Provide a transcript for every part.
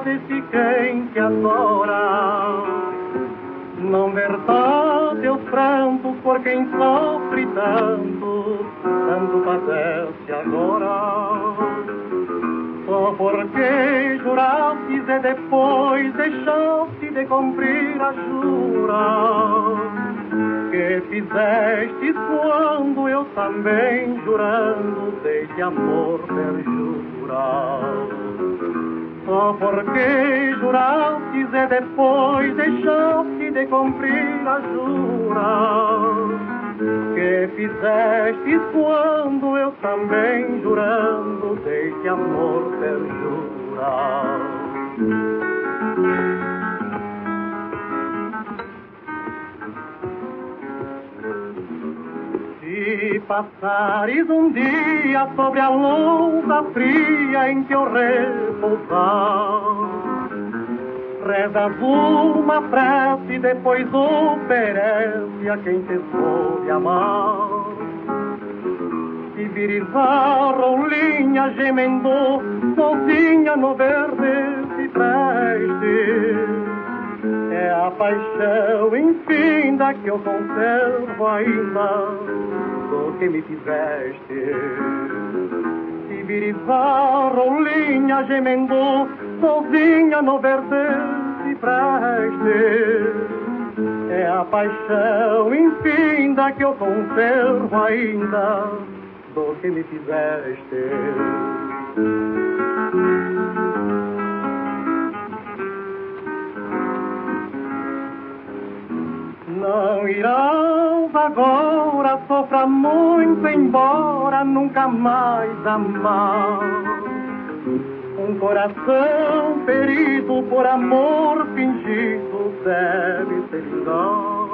desse quem te adora. Não verta teus prantos por quem sofre tanto, tanto padece agora. Só porque jurastes e depois deixaste de cumprir a jura que fizestes quando eu também jurando dei de amor perjura. Só porque jurastes e depois deixaste de cumprir a jura que fizestes quando eu também jurando dei de amor perjura. Se passares um dia sobre a lousa fria em que eu repousar, rezas uma prece, depois oferece a quem te soube amar. Se vires a rolinha gemendo sozinha no verde cipreste, é a paixão infinda que eu conservo ainda do que me fizeste. Se vires a rolinha gemendo sozinha no verde cipreste, é a paixão infinda que eu conservo ainda do que me fizeste. Não irás agora, sofra muito, embora nunca mais amar. Um coração ferido por amor fingido deve se vingar.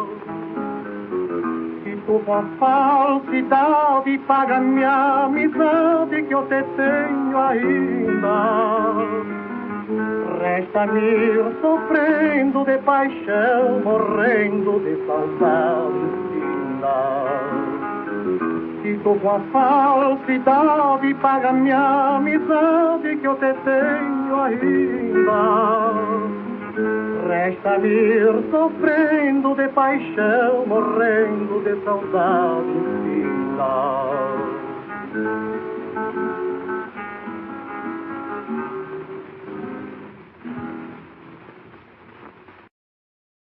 Se tu com a falsidade paga minha amizade que eu te tenho ainda, resta-me ir sofrendo de paixão, morrendo de saudade infinda. Se tu com a falsidade paga minha amizade que eu te tenho ainda, resta-me ir sofrendo de paixão, morrendo de saudade infinda.